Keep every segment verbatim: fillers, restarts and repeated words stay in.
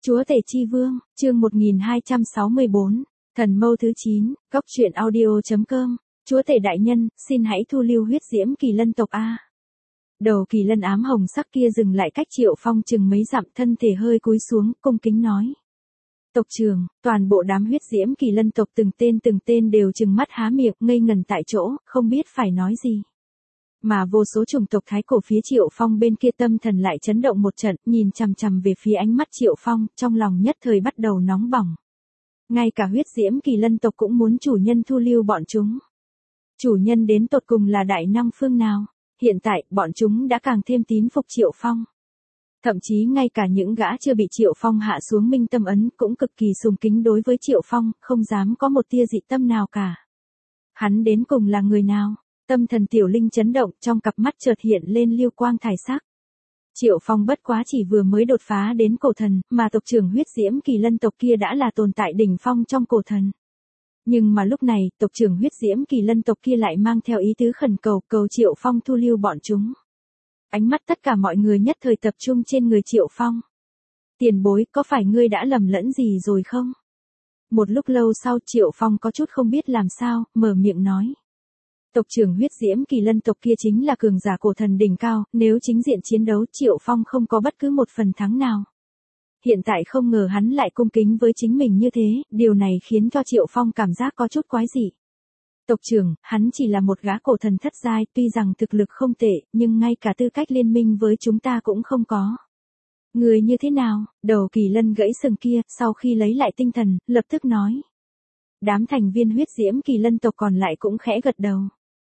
Chúa Tể Chi Vương, chương một nghìn hai trăm sáu mươi bốn, Thần Mâu thứ chín, Cốc truyện audio chấm com. Chúa Tể đại nhân, xin hãy thu lưu huyết diễm kỳ lân tộc a. Đầu kỳ lân ám hồng sắc kia dừng lại cách Triệu Phong chừng mấy dặm, thân thể hơi cúi xuống, cung kính nói. Tộc trưởng, toàn bộ đám huyết diễm kỳ lân tộc từng tên từng tên đều trừng mắt há miệng, ngây ngần tại chỗ, không biết phải nói gì. Mà vô số chủng tộc thái cổ phía Triệu Phong bên kia tâm thần lại chấn động một trận, nhìn chằm chằm về phía ánh mắt Triệu Phong, trong lòng nhất thời bắt đầu nóng bỏng. Ngay cả huyết diễm kỳ lân tộc cũng muốn chủ nhân thu lưu bọn chúng. Chủ nhân đến tột cùng là đại năng phương nào? Hiện tại, bọn chúng đã càng thêm tín phục Triệu Phong. Thậm chí ngay cả những gã chưa bị Triệu Phong hạ xuống minh tâm ấn cũng cực kỳ sùng kính đối với Triệu Phong, không dám có một tia dị tâm nào cả. Hắn đến cùng là người nào? Tâm thần tiểu linh chấn động, trong cặp mắt chợt hiện lên lưu quang thải sắc. Triệu Phong bất quá chỉ vừa mới đột phá đến cổ thần, mà tộc trưởng huyết diễm kỳ lân tộc kia đã là tồn tại đỉnh phong trong cổ thần. Nhưng mà lúc này, tộc trưởng huyết diễm kỳ lân tộc kia lại mang theo ý tứ khẩn cầu, cầu Triệu Phong thu lưu bọn chúng. Ánh mắt tất cả mọi người nhất thời tập trung trên người Triệu Phong. Tiền bối, có phải ngươi đã lầm lẫn gì rồi không? Một lúc lâu sau Triệu Phong có chút không biết làm sao, mở miệng nói. Tộc trưởng huyết diễm kỳ lân tộc kia chính là cường giả cổ thần đỉnh cao, nếu chính diện chiến đấu Triệu Phong không có bất cứ một phần thắng nào. Hiện tại không ngờ hắn lại cung kính với chính mình như thế, điều này khiến cho Triệu Phong cảm giác có chút quái dị. Tộc trưởng, hắn chỉ là một gã cổ thần thất giai, tuy rằng thực lực không tệ, nhưng ngay cả tư cách liên minh với chúng ta cũng không có. Người như thế nào? Đầu kỳ lân gãy sừng kia, sau khi lấy lại tinh thần, lập tức nói. Đám thành viên huyết diễm kỳ lân tộc còn lại cũng khẽ gật đầu.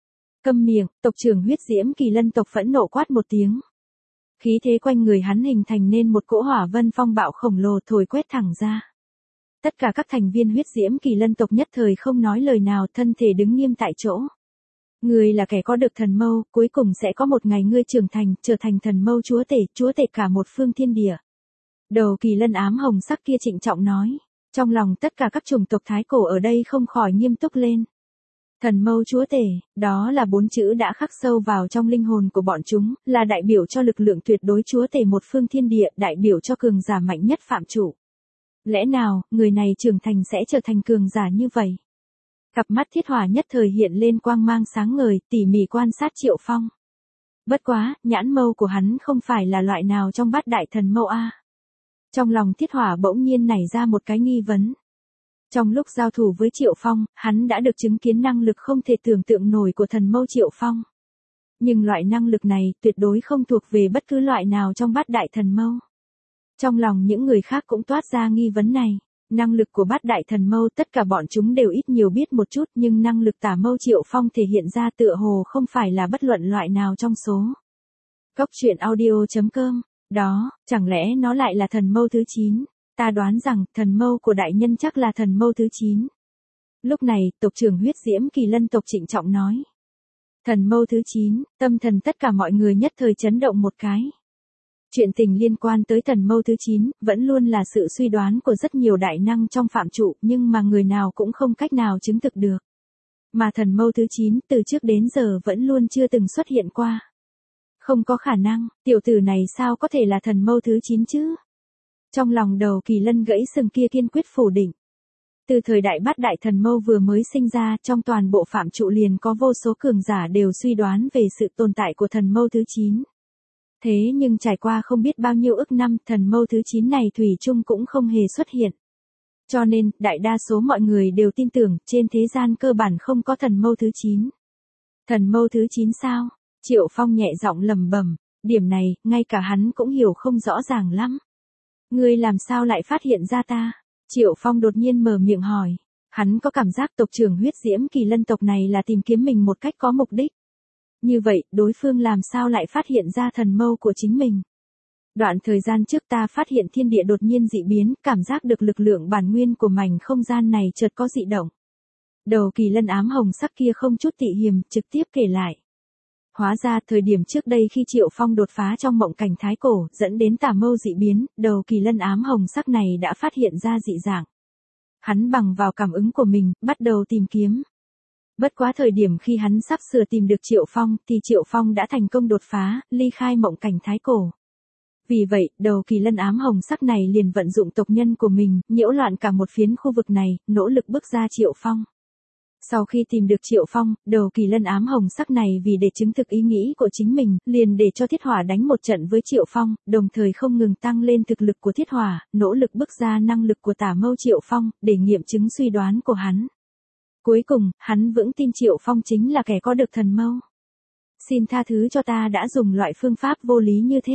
Câm miệng, tộc trưởng huyết diễm kỳ lân tộc phẫn nộ quát một tiếng. Khí thế quanh người hắn hình thành nên một cỗ hỏa vân phong bạo khổng lồ thổi quét thẳng ra. Tất cả các thành viên huyết diễm kỳ lân tộc nhất thời không nói lời nào, thân thể đứng nghiêm tại chỗ. Ngươi là kẻ có được thần mâu, cuối cùng sẽ có một ngày ngươi trưởng thành, trở thành thần mâu chúa tể, chúa tể cả một phương thiên địa. Đầu kỳ lân ám hồng sắc kia trịnh trọng nói. Trong lòng tất cả các chủng tộc thái cổ ở đây không khỏi nghiêm túc lên. Thần mâu chúa tể, đó là bốn chữ đã khắc sâu vào trong linh hồn của bọn chúng, là đại biểu cho lực lượng tuyệt đối chúa tể một phương thiên địa, đại biểu cho cường giả mạnh nhất phạm chủ. Lẽ nào, người này trưởng thành sẽ trở thành cường giả như vậy? Cặp mắt thiết hỏa nhất thời hiện lên quang mang sáng ngời, tỉ mỉ quan sát Triệu Phong. Bất quá, nhãn mâu của hắn không phải là loại nào trong bát đại thần mâu a. Trong lòng thiết hỏa bỗng nhiên nảy ra một cái nghi vấn. Trong lúc giao thủ với Triệu Phong, hắn đã được chứng kiến năng lực không thể tưởng tượng nổi của thần mâu Triệu Phong. Nhưng loại năng lực này tuyệt đối không thuộc về bất cứ loại nào trong bát đại thần mâu. Trong lòng những người khác cũng toát ra nghi vấn này. Năng lực của bát đại thần mâu tất cả bọn chúng đều ít nhiều biết một chút, nhưng năng lực tả mâu Triệu Phong thể hiện ra tựa hồ không phải là bất luận loại nào trong số. Cốc truyện audio chấm com. Đó, chẳng lẽ nó lại là thần mâu thứ chín? Ta đoán rằng, thần mâu của đại nhân chắc là thần mâu thứ chín. Lúc này, tộc trưởng huyết diễm kỳ lân tộc trịnh trọng nói. Thần mâu thứ chín, tâm thần tất cả mọi người nhất thời chấn động một cái. Chuyện tình liên quan tới thần mâu thứ chín, vẫn luôn là sự suy đoán của rất nhiều đại năng trong phạm trụ, nhưng mà người nào cũng không cách nào chứng thực được. Mà thần mâu thứ chín, từ trước đến giờ vẫn luôn chưa từng xuất hiện qua. Không có khả năng, tiểu tử này sao có thể là thần mâu thứ chín chứ? Trong lòng đầu kỳ lân gãy sừng kia kiên quyết phủ định. Từ thời đại bát đại thần mâu vừa mới sinh ra, trong toàn bộ phạm trụ liền có vô số cường giả đều suy đoán về sự tồn tại của thần mâu thứ chín. Thế nhưng trải qua không biết bao nhiêu ức năm, thần mâu thứ chín này thủy chung cũng không hề xuất hiện. Cho nên, đại đa số mọi người đều tin tưởng, trên thế gian cơ bản không có thần mâu thứ chín. Thần mâu thứ chín sao? Triệu Phong nhẹ giọng lẩm bẩm, điểm này, ngay cả hắn cũng hiểu không rõ ràng lắm. Ngươi làm sao lại phát hiện ra ta? Triệu Phong đột nhiên mở miệng hỏi. Hắn có cảm giác tộc trưởng huyết diễm kỳ lân tộc này là tìm kiếm mình một cách có mục đích. Như vậy, đối phương làm sao lại phát hiện ra thần mâu của chính mình? Đoạn thời gian trước ta phát hiện thiên địa đột nhiên dị biến, cảm giác được lực lượng bản nguyên của mảnh không gian này chợt có dị động. Đầu kỳ lân ám hồng sắc kia không chút tị hiềm, trực tiếp kể lại. Hóa ra thời điểm trước đây khi Triệu Phong đột phá trong mộng cảnh thái cổ, dẫn đến tà mâu dị biến, đầu kỳ lân ám hồng sắc này đã phát hiện ra dị dạng. Hắn bằng vào cảm ứng của mình, bắt đầu tìm kiếm. Bất quá thời điểm khi hắn sắp sửa tìm được Triệu Phong, thì Triệu Phong đã thành công đột phá, ly khai mộng cảnh thái cổ. Vì vậy, đầu kỳ lân ám hồng sắc này liền vận dụng tộc nhân của mình, nhiễu loạn cả một phiến khu vực này, nỗ lực bước ra Triệu Phong. Sau khi tìm được Triệu Phong, đầu kỳ lân ám hồng sắc này vì để chứng thực ý nghĩ của chính mình, liền để cho Thiết Hỏa đánh một trận với Triệu Phong, đồng thời không ngừng tăng lên thực lực của Thiết Hỏa, nỗ lực bước ra năng lực của tả mâu Triệu Phong, để nghiệm chứng suy đoán của hắn. Cuối cùng, hắn vững tin Triệu Phong chính là kẻ có được thần mâu. Xin tha thứ cho ta đã dùng loại phương pháp vô lý như thế.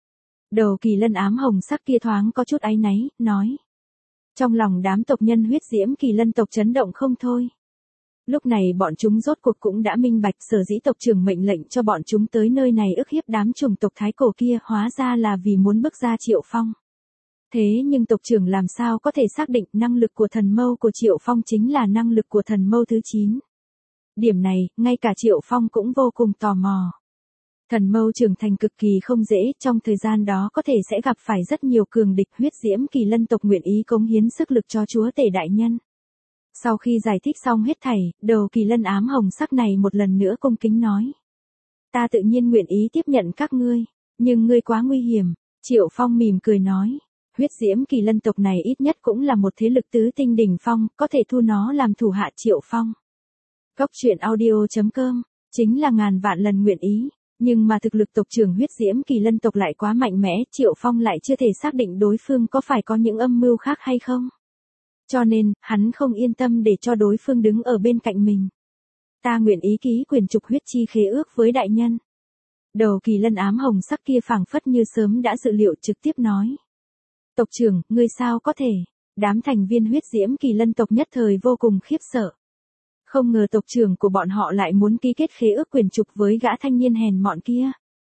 Đầu kỳ lân ám hồng sắc kia thoáng có chút áy náy, nói. Trong lòng đám tộc nhân huyết diễm kỳ lân tộc chấn động không thôi. Lúc này bọn chúng rốt cuộc cũng đã minh bạch sở dĩ tộc trưởng mệnh lệnh cho bọn chúng tới nơi này ức hiếp đám chủng tộc thái cổ kia hóa ra là vì muốn bước ra Triệu Phong. Thế nhưng tộc trưởng làm sao có thể xác định năng lực của thần mâu của Triệu Phong chính là năng lực của thần mâu thứ chín. Điểm này, ngay cả Triệu Phong cũng vô cùng tò mò. Thần mâu trưởng thành cực kỳ không dễ, trong thời gian đó có thể sẽ gặp phải rất nhiều cường địch huyết diễm kỳ lân tộc nguyện ý cống hiến sức lực cho chúa tể đại nhân. Sau khi giải thích xong hết thảy, đầu kỳ lân ám hồng sắc này một lần nữa cung kính nói. Ta tự nhiên nguyện ý tiếp nhận các ngươi, nhưng ngươi quá nguy hiểm. Triệu Phong mỉm cười nói. Huyết diễm kỳ lân tộc này ít nhất cũng là một thế lực tứ tinh đỉnh phong, có thể thu nó làm thủ hạ Triệu Phong. Cốc truyện audio chấm com, chính là ngàn vạn lần nguyện ý. Nhưng mà thực lực tộc trưởng huyết diễm kỳ lân tộc lại quá mạnh mẽ, Triệu Phong lại chưa thể xác định đối phương có phải có những âm mưu khác hay không. Cho nên, hắn không yên tâm để cho đối phương đứng ở bên cạnh mình. Ta nguyện ý ký quyền trục huyết chi khế ước với đại nhân. Đầu kỳ lân ám hồng sắc kia phảng phất như sớm đã dự liệu trực tiếp nói. Tộc trưởng, ngươi sao có thể? Đám thành viên huyết diễm kỳ lân tộc nhất thời vô cùng khiếp sợ. Không ngờ tộc trưởng của bọn họ lại muốn ký kết khế ước quyền trục với gã thanh niên hèn mọn kia.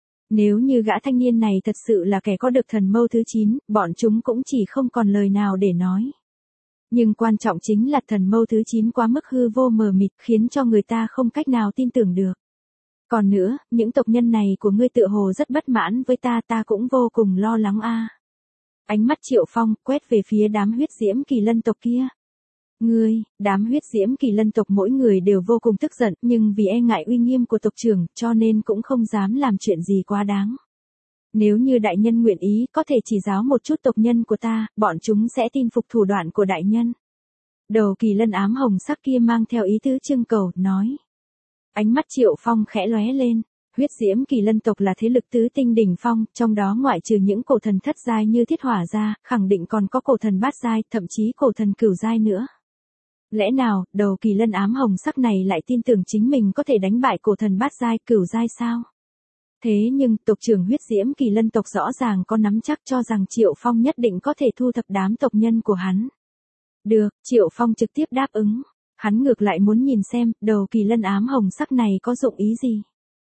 Nếu như gã thanh niên này thật sự là kẻ có được thần mâu thứ chín, bọn chúng cũng chỉ không còn lời nào để nói. Nhưng quan trọng chính là thần mâu thứ chín quá mức hư vô mờ mịt khiến cho người ta không cách nào tin tưởng được. Còn nữa, những tộc nhân này của ngươi tựa hồ rất bất mãn với ta, ta cũng vô cùng lo lắng a. Ánh mắt Triệu Phong quét về phía đám huyết diễm kỳ lân tộc kia. Ngươi, đám huyết diễm kỳ lân tộc mỗi người đều vô cùng tức giận, nhưng vì e ngại uy nghiêm của tộc trưởng, cho nên cũng không dám làm chuyện gì quá đáng. Nếu như đại nhân nguyện ý, có thể chỉ giáo một chút tộc nhân của ta, bọn chúng sẽ tin phục thủ đoạn của đại nhân. Đầu kỳ lân ám hồng sắc kia mang theo ý tứ trưng cầu, nói. Ánh mắt Triệu Phong khẽ lóe lên. Huyết diễm kỳ lân tộc là thế lực tứ tinh đỉnh phong, trong đó ngoại trừ những cổ thần thất giai như Thiết Hỏa ra, khẳng định còn có cổ thần bát giai, thậm chí cổ thần cửu giai nữa. Lẽ nào, đầu kỳ lân ám hồng sắc này lại tin tưởng chính mình có thể đánh bại cổ thần bát giai, cửu giai sao? Thế nhưng, tộc trưởng huyết diễm kỳ lân tộc rõ ràng có nắm chắc cho rằng Triệu Phong nhất định có thể thu thập đám tộc nhân của hắn. Được, Triệu Phong trực tiếp đáp ứng. Hắn ngược lại muốn nhìn xem, đầu kỳ lân ám hồng sắc này có dụng ý gì.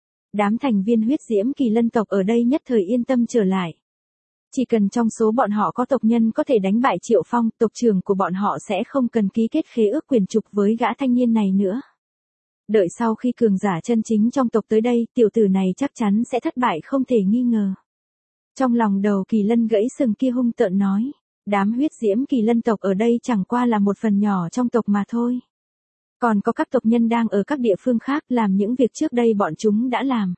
Đám thành viên huyết diễm kỳ lân tộc ở đây nhất thời yên tâm trở lại. Chỉ cần trong số bọn họ có tộc nhân có thể đánh bại Triệu Phong, tộc trưởng của bọn họ sẽ không cần ký kết khế ước quyền trục với gã thanh niên này nữa. Đợi sau khi cường giả chân chính trong tộc tới đây, tiểu tử này chắc chắn sẽ thất bại không thể nghi ngờ. Trong lòng đầu kỳ lân gãy sừng kia hung tợn nói, đám huyết diễm kỳ lân tộc ở đây chẳng qua là một phần nhỏ trong tộc mà thôi. Còn có các tộc nhân đang ở các địa phương khác làm những việc trước đây bọn chúng đã làm.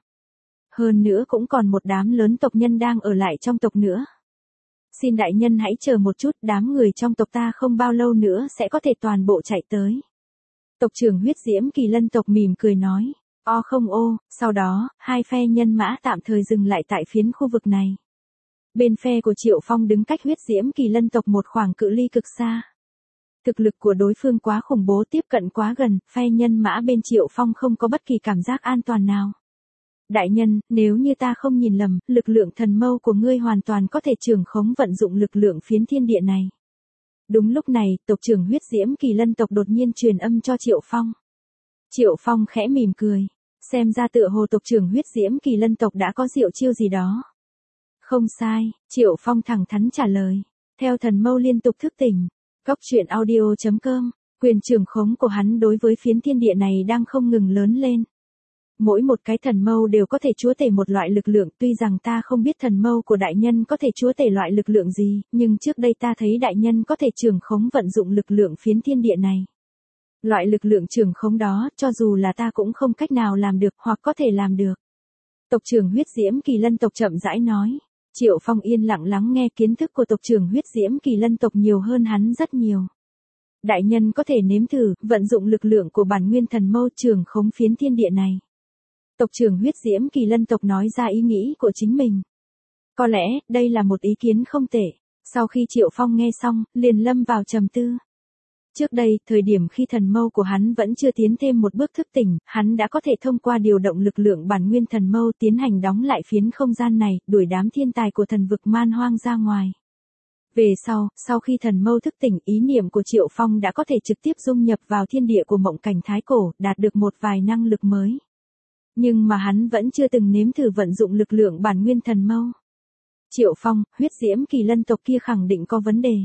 Hơn nữa cũng còn một đám lớn tộc nhân đang ở lại trong tộc nữa. Xin đại nhân hãy chờ một chút, đám người trong tộc ta không bao lâu nữa sẽ có thể toàn bộ chạy tới. Tộc trưởng huyết diễm kỳ lân tộc mỉm cười nói, o không ô, sau đó, hai phe nhân mã tạm thời dừng lại tại phiến khu vực này. Bên phe của Triệu Phong đứng cách huyết diễm kỳ lân tộc một khoảng cự ly cực xa. Thực lực của đối phương quá khủng bố, tiếp cận quá gần, phe nhân mã bên Triệu Phong không có bất kỳ cảm giác an toàn nào. Đại nhân, nếu như ta không nhìn lầm, lực lượng thần mâu của ngươi hoàn toàn có thể trưởng khống vận dụng lực lượng phiến thiên địa này. Đúng lúc này, tộc trưởng huyết diễm kỳ lân tộc đột nhiên truyền âm cho Triệu Phong. Triệu Phong khẽ mỉm cười, xem ra tựa hồ tộc trưởng huyết diễm kỳ lân tộc đã có diệu chiêu gì đó. Không sai, Triệu Phong thẳng thắn trả lời, theo thần mâu liên tục thức tỉnh. Cốc truyện audio chấm com, quyền trưởng khống của hắn đối với phiến thiên địa này đang không ngừng lớn lên. Mỗi một cái thần mâu đều có thể chúa tể một loại lực lượng, tuy rằng ta không biết thần mâu của đại nhân có thể chúa tể loại lực lượng gì, nhưng trước đây ta thấy đại nhân có thể trưởng khống vận dụng lực lượng phiến thiên địa này. Loại lực lượng trưởng khống đó, cho dù là ta cũng không cách nào làm được hoặc có thể làm được. Tộc trưởng huyết diễm kỳ lân tộc chậm rãi nói, Triệu Phong yên lặng lắng nghe, kiến thức của tộc trưởng huyết diễm kỳ lân tộc nhiều hơn hắn rất nhiều. Đại nhân có thể nếm thử, vận dụng lực lượng của bản nguyên thần mâu trường khống phiến thiên địa này. Tộc trưởng huyết diễm kỳ lân tộc nói ra ý nghĩ của chính mình. Có lẽ, đây là một ý kiến không tệ. Sau khi Triệu Phong nghe xong, liền lâm vào trầm tư. Trước đây, thời điểm khi thần mâu của hắn vẫn chưa tiến thêm một bước thức tỉnh, hắn đã có thể thông qua điều động lực lượng bản nguyên thần mâu tiến hành đóng lại phiến không gian này, đuổi đám thiên tài của thần vực man hoang ra ngoài. Về sau, sau khi thần mâu thức tỉnh, ý niệm của Triệu Phong đã có thể trực tiếp dung nhập vào thiên địa của mộng cảnh thái cổ, đạt được một vài năng lực mới. Nhưng mà hắn vẫn chưa từng nếm thử vận dụng lực lượng bản nguyên thần mâu. Triệu Phong, huyết diễm kỳ lân tộc kia khẳng định có vấn đề.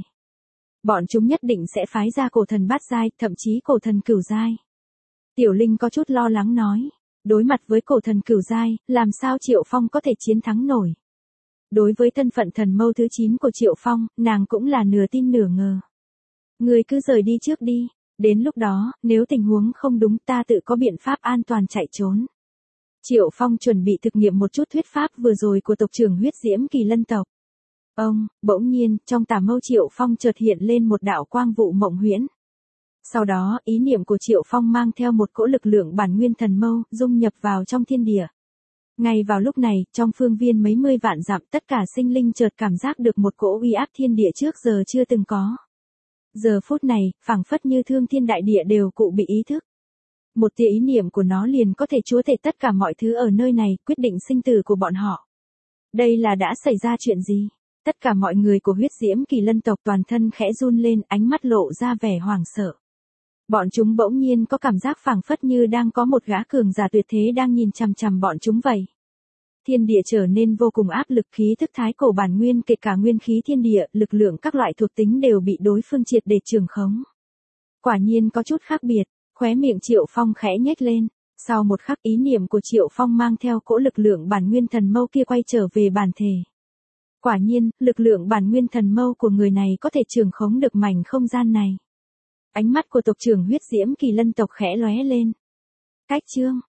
Bọn chúng nhất định sẽ phái ra cổ thần bát giai, thậm chí cổ thần cửu giai. Tiểu Linh có chút lo lắng nói, đối mặt với cổ thần cửu giai, làm sao Triệu Phong có thể chiến thắng nổi. Đối với thân phận thần mâu thứ chín của Triệu Phong, nàng cũng là nửa tin nửa ngờ. Người cứ rời đi trước đi, đến lúc đó, nếu tình huống không đúng ta tự có biện pháp an toàn chạy trốn. Triệu Phong chuẩn bị thực nghiệm một chút thuyết pháp vừa rồi của tộc trưởng huyết diễm kỳ lân tộc. Ông, bỗng nhiên, trong tà mâu Triệu Phong chợt hiện lên một đạo quang vụ mộng huyễn. Sau đó, ý niệm của Triệu Phong mang theo một cỗ lực lượng bản nguyên thần mâu, dung nhập vào trong thiên địa. Ngay vào lúc này, trong phương viên mấy mươi vạn dặm, tất cả sinh linh chợt cảm giác được một cỗ uy áp thiên địa trước giờ chưa từng có. Giờ phút này, phảng phất như thương thiên đại địa đều cụ bị ý thức. Một tia ý niệm của nó liền có thể chúa tể tất cả mọi thứ ở nơi này, quyết định sinh tử của bọn họ. Đây là đã xảy ra chuyện gì? Tất cả mọi người của huyết diễm kỳ lân tộc toàn thân khẽ run lên, ánh mắt lộ ra vẻ hoảng sợ. Bọn chúng bỗng nhiên có cảm giác phảng phất như đang có một gã cường giả tuyệt thế đang nhìn chằm chằm bọn chúng vậy. Thiên địa trở nên vô cùng áp lực, khí thức thái cổ bản nguyên kể cả nguyên khí thiên địa, lực lượng các loại thuộc tính đều bị đối phương triệt để trường khống. Quả nhiên có chút khác biệt, khóe miệng Triệu Phong khẽ nhếch lên. Sau một khắc, ý niệm của Triệu Phong mang theo cỗ lực lượng bản nguyên thần mâu kia quay trở về bản thể. Quả nhiên, lực lượng bản nguyên thần mâu của người này có thể trường khống được mảnh không gian này. Ánh mắt của tộc trưởng huyết diễm kỳ lân tộc khẽ lóe lên. Cách chương,